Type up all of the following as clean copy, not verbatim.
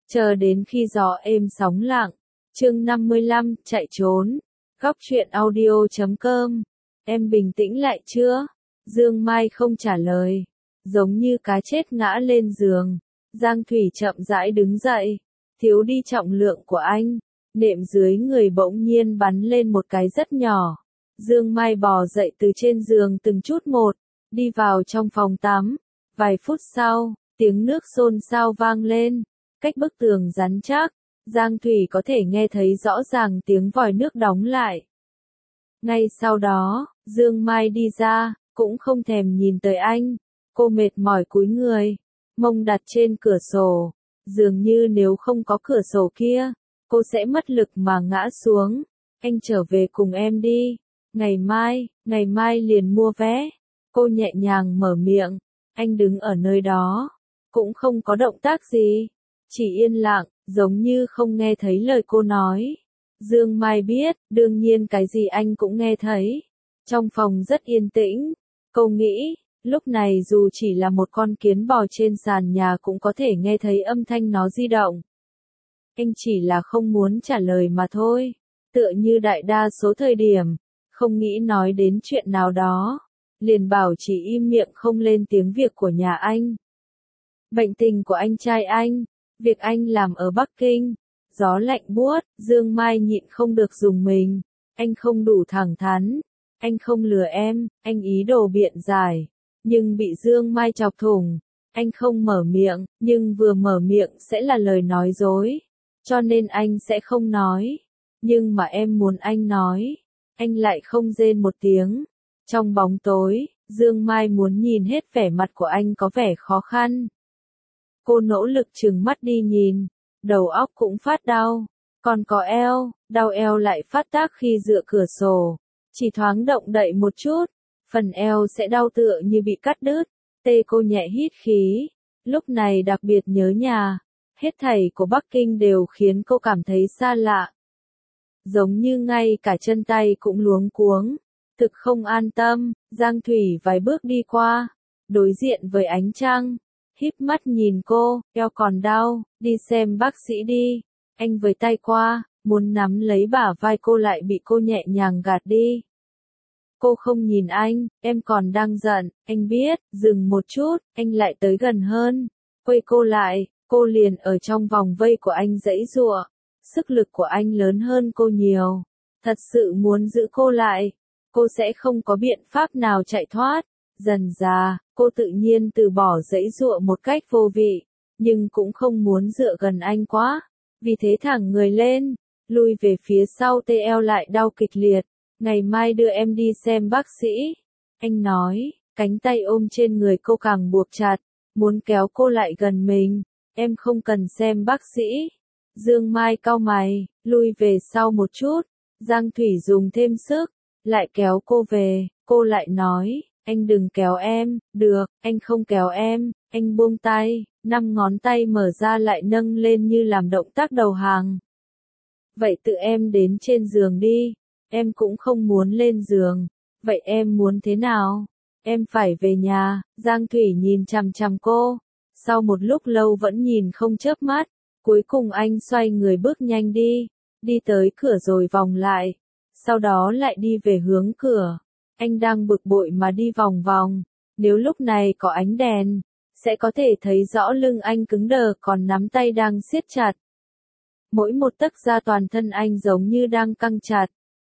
Chờ đến khi gió êm sóng lặng. Chương 55, chạy trốn. Góc truyện audio.com. Em bình tĩnh lại chưa? Dương Mai không trả lời. Giống như cá chết ngã lên giường. Giang Thủy chậm rãi đứng dậy. Thiếu đi trọng lượng của anh. Nệm dưới người bỗng nhiên bắn lên một cái rất nhỏ. Dương Mai bò dậy từ trên giường từng chút một. Đi vào trong phòng tắm. Vài phút sau, tiếng nước xôn xao vang lên. Cách bức tường rắn chắc, Giang Thủy có thể nghe thấy rõ ràng tiếng vòi nước đóng lại. Ngay sau đó, Dương Mai đi ra, cũng không thèm nhìn tới anh. Cô mệt mỏi cúi người, mông đặt trên cửa sổ. Dường như nếu không có cửa sổ kia, cô sẽ mất lực mà ngã xuống. Anh trở về cùng em đi. Ngày mai liền mua vé. Cô nhẹ nhàng mở miệng. Anh đứng ở nơi đó, cũng không có động tác gì. Chỉ yên lặng, giống như không nghe thấy lời cô nói. Dương Mai biết, đương nhiên cái gì anh cũng nghe thấy. Trong phòng rất yên tĩnh. Cô nghĩ, lúc này dù chỉ là một con kiến bò trên sàn nhà cũng có thể nghe thấy âm thanh nó di động. Anh chỉ là không muốn trả lời mà thôi. Tựa như đại đa số thời điểm, không nghĩ nói đến chuyện nào đó. Liền bảo chỉ im miệng không lên tiếng việc của nhà anh. Bệnh tình của anh trai anh. Việc anh làm ở Bắc Kinh, gió lạnh buốt, Dương Mai nhịn không được dùng mình. Anh không đủ thẳng thắn, anh không lừa em, anh ý đồ biện giải. Nhưng bị Dương Mai chọc thủng, anh không mở miệng, nhưng vừa mở miệng sẽ là lời nói dối. Cho nên anh sẽ không nói. Nhưng mà em muốn anh nói, anh lại không rên một tiếng. Trong bóng tối, Dương Mai muốn nhìn hết vẻ mặt của anh có vẻ khó khăn. Cô nỗ lực trừng mắt đi nhìn, đầu óc cũng phát đau, còn có eo, đau eo lại phát tác khi dựa cửa sổ, chỉ thoáng động đậy một chút, phần eo sẽ đau tựa như bị cắt đứt. Cô nhẹ hít khí, lúc này đặc biệt nhớ nhà, hết thảy của Bắc Kinh đều khiến cô cảm thấy xa lạ. Giống như ngay cả chân tay cũng luống cuống, thực không an tâm. Giang Thủy vài bước đi qua, đối diện với ánh trăng. Híp mắt nhìn cô, eo còn đau, đi xem bác sĩ đi. Anh với tay qua, muốn nắm lấy bả vai cô lại bị cô nhẹ nhàng gạt đi. Cô không nhìn anh, em còn đang giận, anh biết, dừng một chút, anh lại tới gần hơn. Quay cô lại, cô liền ở trong vòng vây của anh giãy giụa. Sức lực của anh lớn hơn cô nhiều. Thật sự muốn giữ cô lại, cô sẽ không có biện pháp nào chạy thoát. Dần dà, cô tự nhiên từ bỏ giãy giụa một cách vô vị, nhưng cũng không muốn dựa gần anh quá. Vì thế thẳng người lên, lui về phía sau, eo lại đau kịch liệt. Ngày mai đưa em đi xem bác sĩ. Anh nói, cánh tay ôm trên người cô càng buộc chặt, muốn kéo cô lại gần mình. Em không cần xem bác sĩ. Dương Mai cau mày, lui về sau một chút. Giang Thủy dùng thêm sức, lại kéo cô về. Cô lại nói, anh đừng kéo em. Được, anh không kéo em. Anh buông tay, 5 ngón tay mở ra lại nâng lên như làm động tác đầu hàng. Vậy tự em đến trên giường đi. Em cũng không muốn lên giường. Vậy em muốn thế nào? Em phải về nhà. Giang Thủy nhìn chằm chằm cô. Sau một lúc lâu vẫn nhìn không chớp mắt. Cuối cùng anh xoay người bước nhanh đi. Đi tới cửa rồi vòng lại. Sau đó lại đi về hướng cửa. Anh đang bực bội mà đi vòng vòng. Nếu lúc này có ánh đèn, sẽ có thể thấy rõ lưng anh cứng đờ còn nắm tay đang siết chặt. Mỗi một tấc da toàn thân anh giống như đang căng chặt.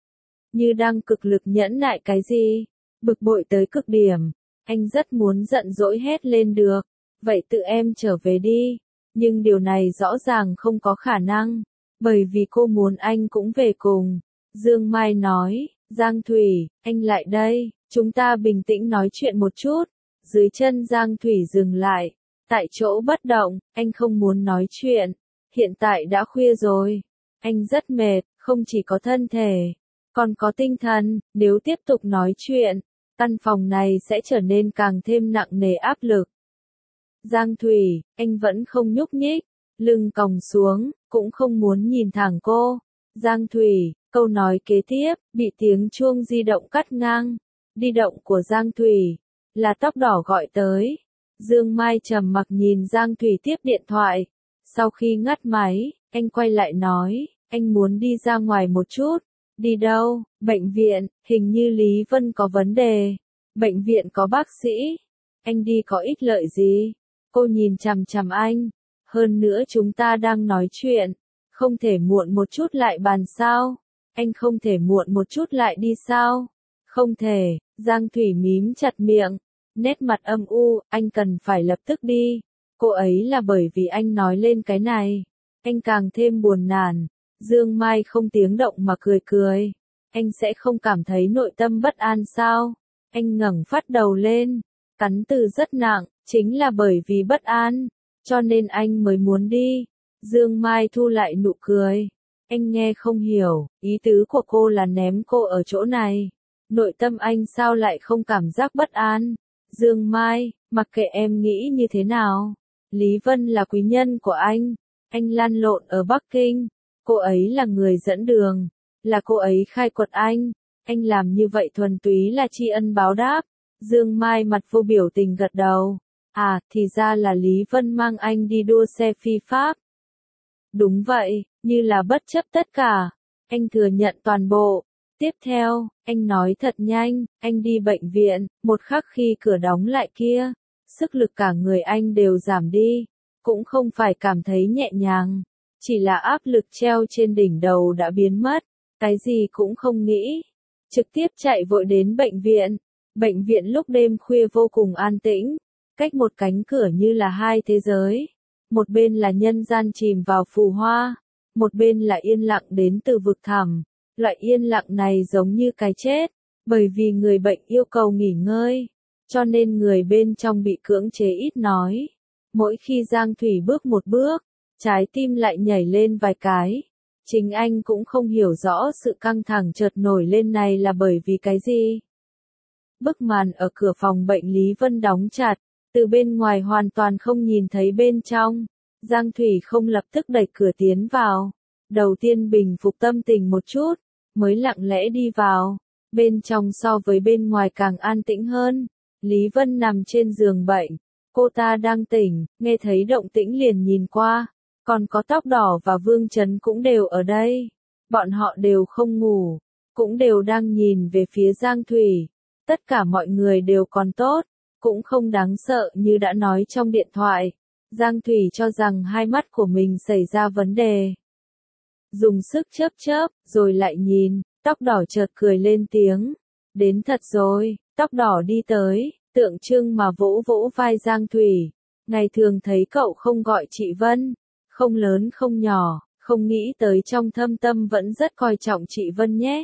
Như đang cực lực nhẫn nại cái gì. Bực bội tới cực điểm. Anh rất muốn giận dỗi hét lên được. Vậy tự em trở về đi. Nhưng điều này rõ ràng không có khả năng. Bởi vì cô muốn anh cũng về cùng. Dương Mai nói, Giang Thủy, anh lại đây. Chúng ta bình tĩnh nói chuyện một chút. Dưới chân Giang Thủy dừng lại. Tại chỗ bất động, anh không muốn nói chuyện. Hiện tại đã khuya rồi. Anh rất mệt, không chỉ có thân thể, còn có tinh thần. Nếu tiếp tục nói chuyện, căn phòng này sẽ trở nên càng thêm nặng nề áp lực. Giang Thủy, anh vẫn không nhúc nhích, lưng còng xuống, cũng không muốn nhìn thẳng cô. Giang Thủy, câu nói kế tiếp, bị tiếng chuông di động cắt ngang. Di động của Giang Thủy, là tóc đỏ gọi tới. Dương Mai trầm mặc nhìn Giang Thủy tiếp điện thoại. Sau khi ngắt máy, anh quay lại nói, anh muốn đi ra ngoài một chút. Đi đâu? Bệnh viện, hình như Lý Vân có vấn đề. Bệnh viện có bác sĩ. Anh đi có ích lợi gì? Cô nhìn chằm chằm anh. Hơn nữa chúng ta đang nói chuyện. Không thể muộn một chút lại bàn sao? Anh không thể muộn một chút lại đi sao? Không thể, Giang Thủy mím chặt miệng. Nét mặt âm u, anh cần phải lập tức đi. Cô ấy là bởi vì anh nói lên cái này. Anh càng thêm buồn nản. Dương Mai không tiếng động mà cười cười. Anh sẽ không cảm thấy nội tâm bất an sao? Anh ngẩng phát đầu lên. Cắn từ rất nặng, chính là bởi vì bất an. Cho nên anh mới muốn đi. Dương Mai thu lại nụ cười. Anh nghe không hiểu, ý tứ của cô là ném cô ở chỗ này. Nội tâm anh sao lại không cảm giác bất an? Dương Mai, mặc kệ em nghĩ như thế nào. Lý Vân là quý nhân của anh lăn lộn ở Bắc Kinh. Cô ấy là người dẫn đường, là cô ấy khai quật anh làm như vậy thuần túy là tri ân báo đáp. Dương Mai mặt vô biểu tình gật đầu. À, thì ra là Lý Vân mang anh đi đua xe phi pháp. Đúng vậy, như là bất chấp tất cả. Anh thừa nhận toàn bộ. Tiếp theo, anh nói thật nhanh, anh đi bệnh viện, một khắc khi cửa đóng lại kia, sức lực cả người anh đều giảm đi, cũng không phải cảm thấy nhẹ nhàng, chỉ là áp lực treo trên đỉnh đầu đã biến mất, cái gì cũng không nghĩ, trực tiếp chạy vội đến bệnh viện. Bệnh viện lúc đêm khuya vô cùng an tĩnh, cách một cánh cửa như là hai thế giới, một bên là nhân gian chìm vào phù hoa, một bên là yên lặng đến từ vực thẳm. Loại yên lặng này giống như cái chết, bởi vì người bệnh yêu cầu nghỉ ngơi, cho nên người bên trong bị cưỡng chế ít nói. Mỗi khi Giang Thủy bước một bước, trái tim lại nhảy lên vài cái. Chính anh cũng không hiểu rõ sự căng thẳng chợt nổi lên này là bởi vì cái gì. Bức màn ở cửa phòng bệnh Lý Vân đóng chặt, từ bên ngoài hoàn toàn không nhìn thấy bên trong. Giang Thủy không lập tức đẩy cửa tiến vào. Đầu tiên bình phục tâm tình một chút, mới lặng lẽ đi vào. Bên trong so với bên ngoài càng an tĩnh hơn. Lý Vân nằm trên giường bệnh. Cô ta đang tỉnh, nghe thấy động tĩnh liền nhìn qua. Còn có Tóc Đỏ và Vương Chấn cũng đều ở đây. Bọn họ đều không ngủ, cũng đều đang nhìn về phía Giang Thủy. Tất cả mọi người đều còn tốt, cũng không đáng sợ như đã nói trong điện thoại. Giang Thủy cho rằng hai mắt của mình xảy ra vấn đề. Dùng sức chớp chớp, rồi lại nhìn, Tóc Đỏ chợt cười lên tiếng. Đến thật rồi, Tóc Đỏ đi tới, tượng trưng mà vỗ vỗ vai Giang Thủy. Ngày thường thấy cậu không gọi chị Vân, không lớn không nhỏ, không nghĩ tới trong thâm tâm vẫn rất coi trọng chị Vân nhé.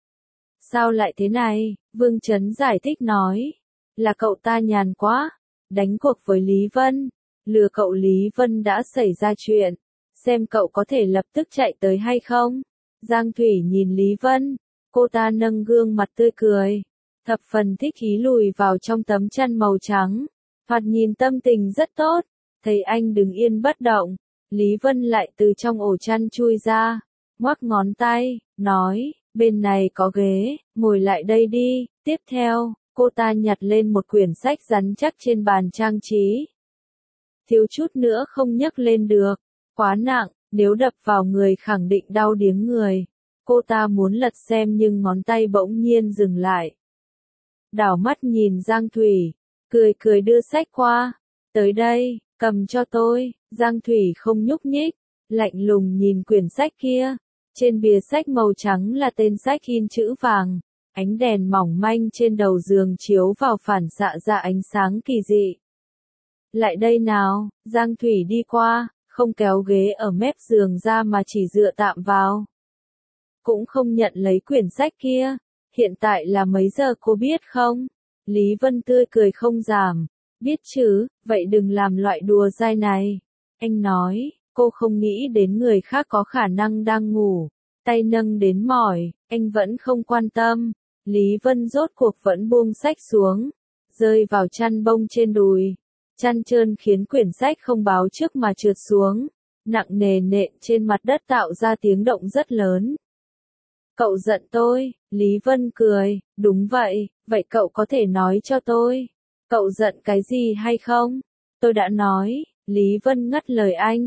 Sao lại thế này? Vương Chấn giải thích nói. Là cậu ta nhàn quá, đánh cuộc với Lý Vân, lừa cậu Lý Vân đã xảy ra chuyện. Xem cậu có thể lập tức chạy tới hay không? Giang Thủy nhìn Lý Vân, cô ta nâng gương mặt tươi cười, thập phần thích ý lùi vào trong tấm chăn màu trắng, thoạt nhìn tâm tình rất tốt. Thấy anh đứng yên bất động, Lý Vân lại từ trong ổ chăn chui ra, ngoắc ngón tay, nói, bên này có ghế, ngồi lại đây đi. Tiếp theo, cô ta nhặt lên một quyển sách rắn chắc trên bàn trang trí. Thiếu chút nữa không nhấc lên được, quá nặng, nếu đập vào người khẳng định đau điếng người. Cô ta muốn lật xem nhưng ngón tay bỗng nhiên dừng lại. Đảo mắt nhìn Giang Thủy, cười cười đưa sách qua. Tới đây, cầm cho tôi. Giang Thủy không nhúc nhích, lạnh lùng nhìn quyển sách kia. Trên bìa sách màu trắng là tên sách in chữ vàng. Ánh đèn mỏng manh trên đầu giường chiếu vào phản xạ ra ánh sáng kỳ dị. Lại đây nào, Giang Thủy đi qua, không kéo ghế ở mép giường ra mà chỉ dựa tạm vào. Cũng không nhận lấy quyển sách kia. Hiện tại là mấy giờ cô biết không? Lý Vân tươi cười không giảm. Biết chứ, vậy đừng làm loại đùa dai này. Anh nói, cô không nghĩ đến người khác có khả năng đang ngủ. Tay nâng đến mỏi, anh vẫn không quan tâm. Lý Vân rốt cuộc vẫn buông sách xuống, rơi vào chăn bông trên đùi. Chăn trơn khiến quyển sách không báo trước mà trượt xuống, nặng nề nện trên mặt đất tạo ra tiếng động rất lớn. Cậu giận tôi, Lý Vân cười, đúng vậy, vậy cậu có thể nói cho tôi, cậu giận cái gì hay không? Tôi đã nói, Lý Vân ngắt lời anh,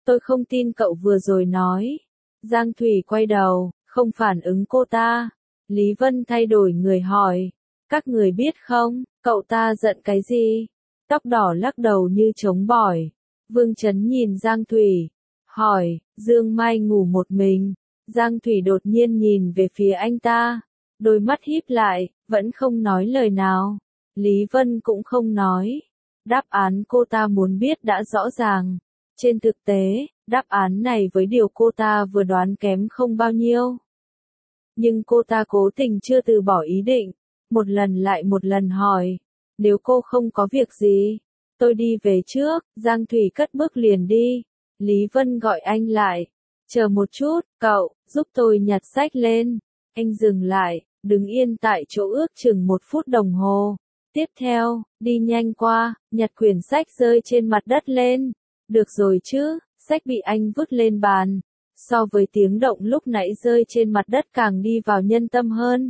Tôi không tin cậu vừa rồi nói. Giang Thủy quay đầu, không phản ứng cô ta. Lý Vân thay đổi người hỏi. Các người biết không, cậu ta giận cái gì? Tóc đỏ lắc đầu như trống bỏi. Vương Chấn nhìn Giang Thủy. Hỏi, Dương Mai ngủ một mình. Giang Thủy đột nhiên nhìn về phía anh ta. Đôi mắt híp lại, vẫn không nói lời nào. Lý Vân cũng không nói. Đáp án cô ta muốn biết đã rõ ràng. Trên thực tế, đáp án này với điều cô ta vừa đoán kém không bao nhiêu. Nhưng cô ta cố tình chưa từ bỏ ý định. Một lần lại một lần hỏi. Nếu cô không có việc gì, tôi đi về trước. Giang Thủy cất bước liền đi. Lý Vân gọi anh lại. Chờ một chút, cậu, giúp tôi nhặt sách lên. Anh dừng lại, đứng yên tại chỗ ước chừng 1 phút đồng hồ. Tiếp theo, đi nhanh qua, nhặt quyển sách rơi trên mặt đất lên. Được rồi chứ, sách bị anh vứt lên bàn. So với tiếng động lúc nãy rơi trên mặt đất càng đi vào nhân tâm hơn.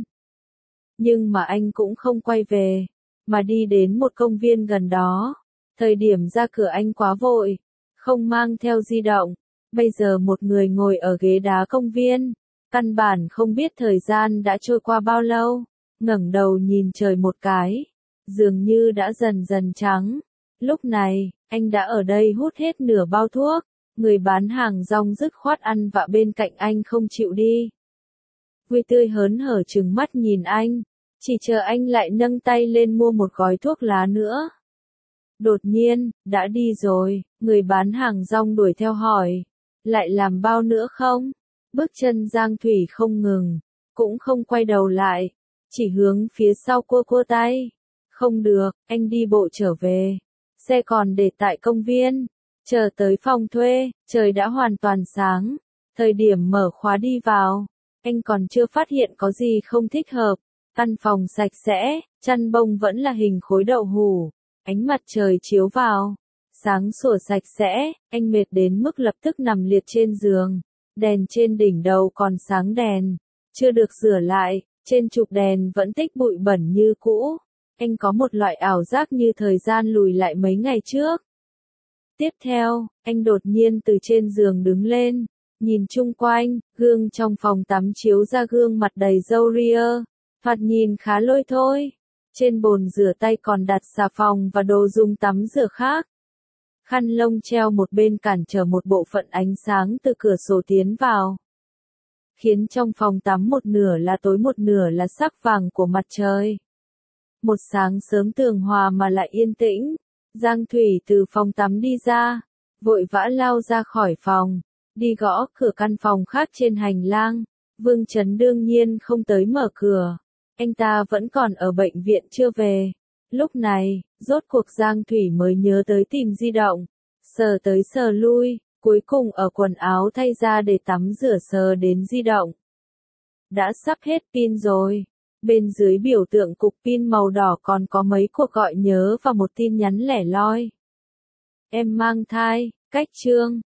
Nhưng mà anh cũng không quay về, mà đi đến một công viên gần đó. Thời điểm ra cửa anh quá vội, không mang theo di động. Bây giờ một người ngồi ở ghế đá công viên, căn bản không biết thời gian đã trôi qua bao lâu, ngẩng đầu nhìn trời một cái, dường như đã dần dần trắng. Lúc này, anh đã ở đây hút hết nửa bao thuốc, người bán hàng rong dứt khoát ăn vạ bên cạnh anh không chịu đi. Vui tươi hớn hở trừng mắt nhìn anh, chỉ chờ anh lại nâng tay lên mua một gói thuốc lá nữa. Đột nhiên, đã đi rồi, người bán hàng rong đuổi theo hỏi, lại làm bao nữa không? Bước chân Giang Thủy không ngừng, cũng không quay đầu lại, chỉ hướng phía sau cua tay. Không được, anh đi bộ trở về. Xe còn để tại công viên. Chờ tới phòng thuê, trời đã hoàn toàn sáng. Thời điểm mở khóa đi vào, anh còn chưa phát hiện có gì không thích hợp. Căn phòng sạch sẽ, chăn bông vẫn là hình khối đậu hủ. Ánh mặt trời chiếu vào, sáng sủa sạch sẽ, anh mệt đến mức lập tức nằm liệt trên giường. Đèn trên đỉnh đầu còn sáng đèn, chưa được rửa lại, trên trục đèn vẫn tích bụi bẩn như cũ. Anh có một loại ảo giác như thời gian lùi lại mấy ngày trước. Tiếp theo, anh đột nhiên từ trên giường đứng lên, nhìn chung quanh, gương trong phòng tắm chiếu ra gương mặt đầy râu ria, thoạt nhìn khá lôi thôi. Trên bồn rửa tay còn đặt xà phòng và đồ dùng tắm rửa khác. Khăn lông treo một bên cản trở một bộ phận ánh sáng từ cửa sổ tiến vào, khiến trong phòng tắm một nửa là tối một nửa là sắc vàng của mặt trời. Một sáng sớm tường hòa mà lại yên tĩnh, Giang Thủy từ phòng tắm đi ra, vội vã lao ra khỏi phòng, đi gõ cửa căn phòng khác trên hành lang. Vương Chấn đương nhiên không tới mở cửa, anh ta vẫn còn ở bệnh viện chưa về. Lúc này, rốt cuộc Giang Thủy mới nhớ tới tìm di động, sờ tới sờ lui, cuối cùng ở quần áo thay ra để tắm rửa sờ đến di động. Đã sắp hết pin rồi. Bên dưới biểu tượng cục pin màu đỏ còn có mấy cuộc gọi nhớ và một tin nhắn lẻ loi. Em mang thai, cách chương.